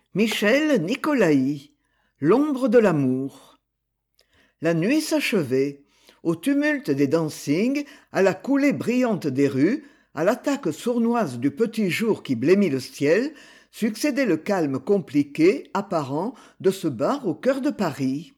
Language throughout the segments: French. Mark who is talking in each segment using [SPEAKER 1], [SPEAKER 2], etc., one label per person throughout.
[SPEAKER 1] Michel Nicolaï, L'ombre de l'amour. La nuit s'achevait. Au tumulte des dancings, à la coulée brillante des rues, à l'attaque sournoise du petit jour qui blêmit le ciel, succédait le calme compliqué, apparent, de ce bar au cœur de Paris.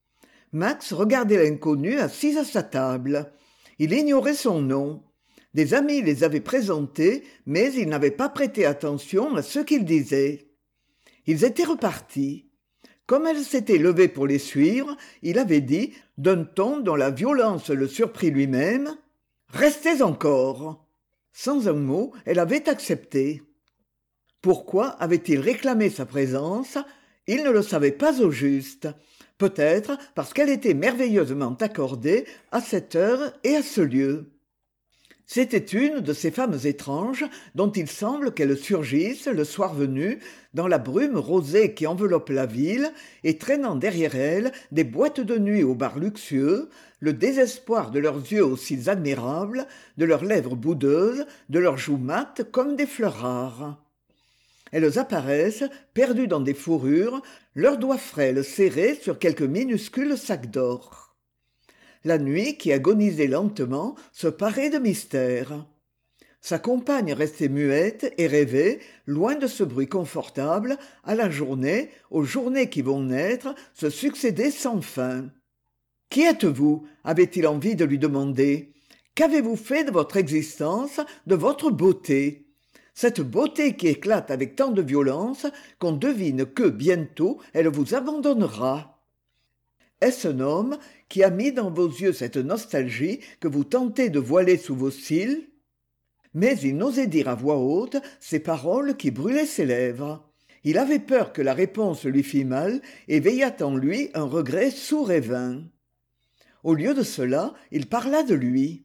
[SPEAKER 1] Max regardait l'inconnu assis à sa table. Il ignorait son nom. Des amis les avaient présentés, mais il n'avait pas prêté attention à ce qu'ils disaient. Ils étaient repartis. Comme elle s'était levée pour les suivre, il avait dit, d'un ton dont la violence le surprit lui-même, « Restez encore !» Sans un mot, elle avait accepté. Pourquoi avait-il réclamé sa présence? Il ne le savait pas au juste. Peut-être parce qu'elle était merveilleusement accordée à cette heure et à ce lieu. C'était une de ces femmes étranges dont il semble qu'elles surgissent, le soir venu, dans la brume rosée qui enveloppe la ville et traînant derrière elles des boîtes de nuit aux bars luxueux, le désespoir de leurs yeux aussi admirables, de leurs lèvres boudeuses, de leurs joues mates comme des fleurs rares. Elles apparaissent, perdues dans des fourrures, leurs doigts frêles serrés sur quelques minuscules sacs d'or. La nuit, qui agonisait lentement, se parait de mystère. Sa compagne restait muette et rêvait, loin de ce bruit confortable, à la journée, aux journées qui vont naître, se succéder sans fin. « Qui êtes-vous » avait-il envie de lui demander. « Qu'avez-vous fait de votre existence, de votre beauté ?» Cette beauté qui éclate avec tant de violence qu'on devine que, bientôt, elle vous abandonnera. Est-ce un homme qui a mis dans vos yeux cette nostalgie que vous tentez de voiler sous vos cils? Mais il n'osait dire à voix haute ces paroles qui brûlaient ses lèvres. Il avait peur que la réponse lui fît mal et veillât en lui un regret sourd et vain. Au lieu de cela, il parla de lui.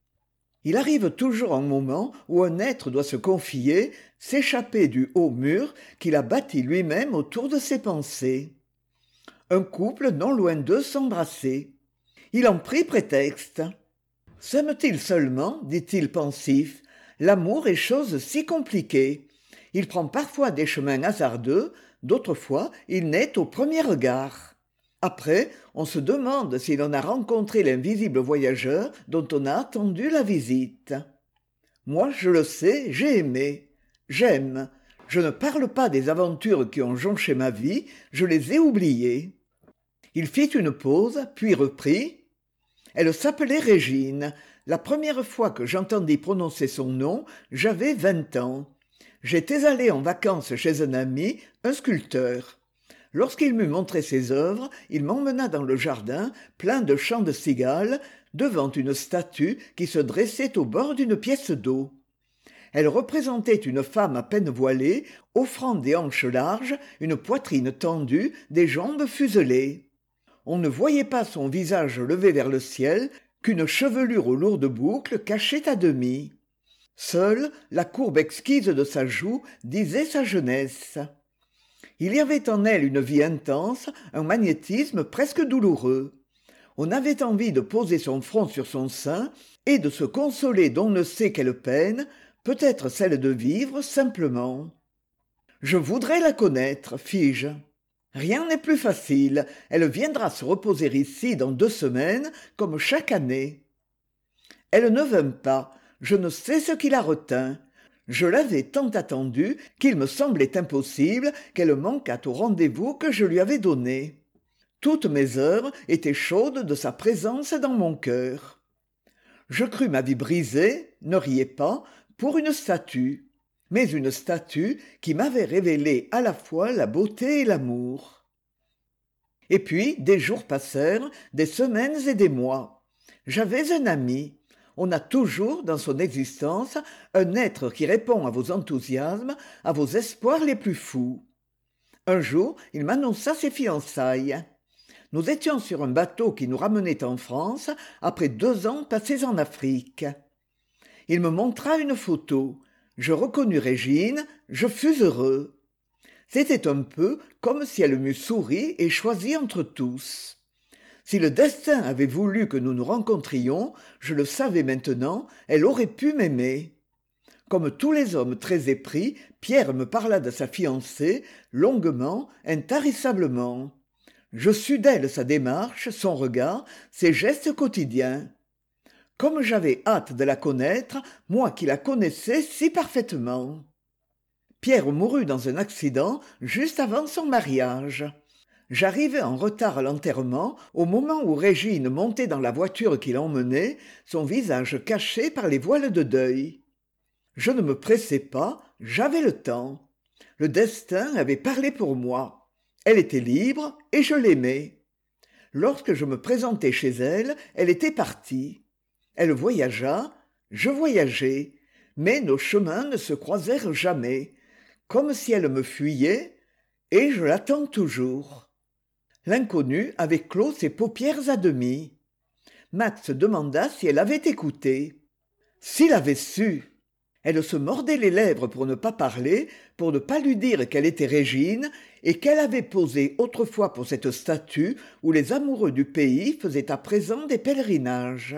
[SPEAKER 1] Il arrive toujours un moment où un être doit se confier, s'échapper du haut mur qu'il a bâti lui-même autour de ses pensées. Un couple non loin d'eux s'embrassait. Il en prit prétexte. « S'aime-t-il seulement, dit-il pensif, l'amour est chose si compliquée. Il prend parfois des chemins hasardeux, d'autres fois il naît au premier regard. Après, on se demande si l'on a rencontré l'invisible voyageur dont on a attendu la visite. Moi, je le sais, j'ai aimé. J'aime. Je ne parle pas des aventures qui ont jonché ma vie, je les ai oubliées. » Il fit une pause, puis reprit. Elle s'appelait Régine. La première fois que j'entendis prononcer son nom, j'avais 20 ans. J'étais allé en vacances chez un ami, un sculpteur. Lorsqu'il m'eut montré ses œuvres, il m'emmena dans le jardin, plein de chants de cigales, devant une statue qui se dressait au bord d'une pièce d'eau. Elle représentait une femme à peine voilée, offrant des hanches larges, une poitrine tendue, des jambes fuselées. On ne voyait pas son visage levé vers le ciel, qu'une chevelure aux lourdes boucles cachait à demi. Seule la courbe exquise de sa joue disait sa jeunesse. Il y avait en elle une vie intense, un magnétisme presque douloureux. On avait envie de poser son front sur son sein et de se consoler d'on ne sait quelle peine, peut-être celle de vivre simplement. « Je voudrais la connaître, fis-je. » Rien n'est plus facile, elle viendra se reposer ici dans 2 semaines, comme chaque année. Elle ne vint pas, je ne sais ce qui la retint. Je l'avais tant attendue qu'il me semblait impossible qu'elle manquât au rendez-vous que je lui avais donné. Toutes mes heures étaient chaudes de sa présence dans mon cœur. Je crus ma vie brisée, ne riez pas, pour une statue. Mais une statue qui m'avait révélé à la fois la beauté et l'amour. Et puis des jours passèrent, des semaines et des mois. J'avais un ami. On a toujours dans son existence un être qui répond à vos enthousiasmes, à vos espoirs les plus fous. Un jour, il m'annonça ses fiançailles. Nous étions sur un bateau qui nous ramenait en France après 2 ans passés en Afrique. Il me montra une photo. Je reconnus Régine, je fus heureux. C'était un peu comme si elle m'eût souri et choisi entre tous. Si le destin avait voulu que nous nous rencontrions, je le savais maintenant, elle aurait pu m'aimer. Comme tous les hommes très épris, Pierre me parla de sa fiancée, longuement, intarissablement. Je sus d'elle sa démarche, son regard, ses gestes quotidiens. Comme j'avais hâte de la connaître, moi qui la connaissais si parfaitement. Pierre mourut dans un accident juste avant son mariage. J'arrivai en retard à l'enterrement au moment où Régine montait dans la voiture qui l'emmenait, son visage caché par les voiles de deuil. Je ne me pressais pas, j'avais le temps. Le destin avait parlé pour moi. Elle était libre et je l'aimais. Lorsque je me présentai chez elle, elle était partie. Elle voyagea, je voyageai, mais nos chemins ne se croisèrent jamais, comme si elle me fuyait, et je l'attends toujours. L'inconnu avait clos ses paupières à demi. Max demanda si elle avait écouté. S'il avait su! Elle se mordait les lèvres pour ne pas parler, pour ne pas lui dire qu'elle était Régine, et qu'elle avait posé autrefois pour cette statue où les amoureux du pays faisaient à présent des pèlerinages.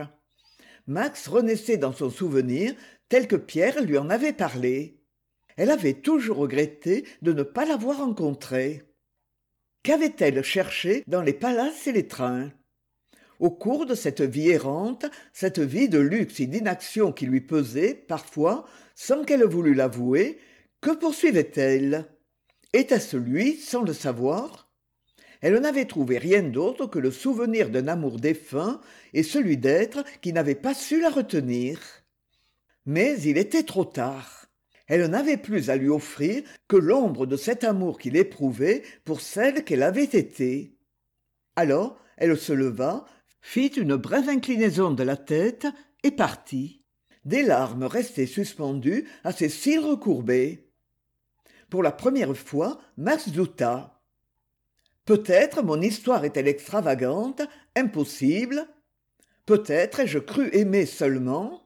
[SPEAKER 1] Max renaissait dans son souvenir tel que Pierre lui en avait parlé. Elle avait toujours regretté de ne pas l'avoir rencontré. Qu'avait-elle cherché dans les palaces et les trains? Au cours de cette vie errante, cette vie de luxe et d'inaction qui lui pesait, parfois, sans qu'elle voulût l'avouer, que poursuivait-elle? Était-ce lui, sans le savoir? Elle n'avait trouvé rien d'autre que le souvenir d'un amour défunt et celui d'êtres qui n'avaient pas su la retenir. Mais il était trop tard. Elle n'avait plus à lui offrir que l'ombre de cet amour qu'il éprouvait pour celle qu'elle avait été. Alors elle se leva, fit une brève inclinaison de la tête et partit. Des larmes restaient suspendues à ses cils recourbés. Pour la première fois, Max douta. Peut-être mon histoire est-elle extravagante, impossible. Peut-être ai-je cru aimer seulement.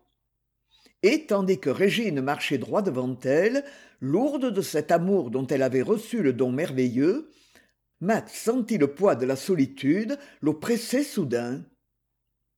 [SPEAKER 1] Et tandis que Régine marchait droit devant elle, lourde de cet amour dont elle avait reçu le don merveilleux, Max sentit le poids de la solitude l'oppresser soudain.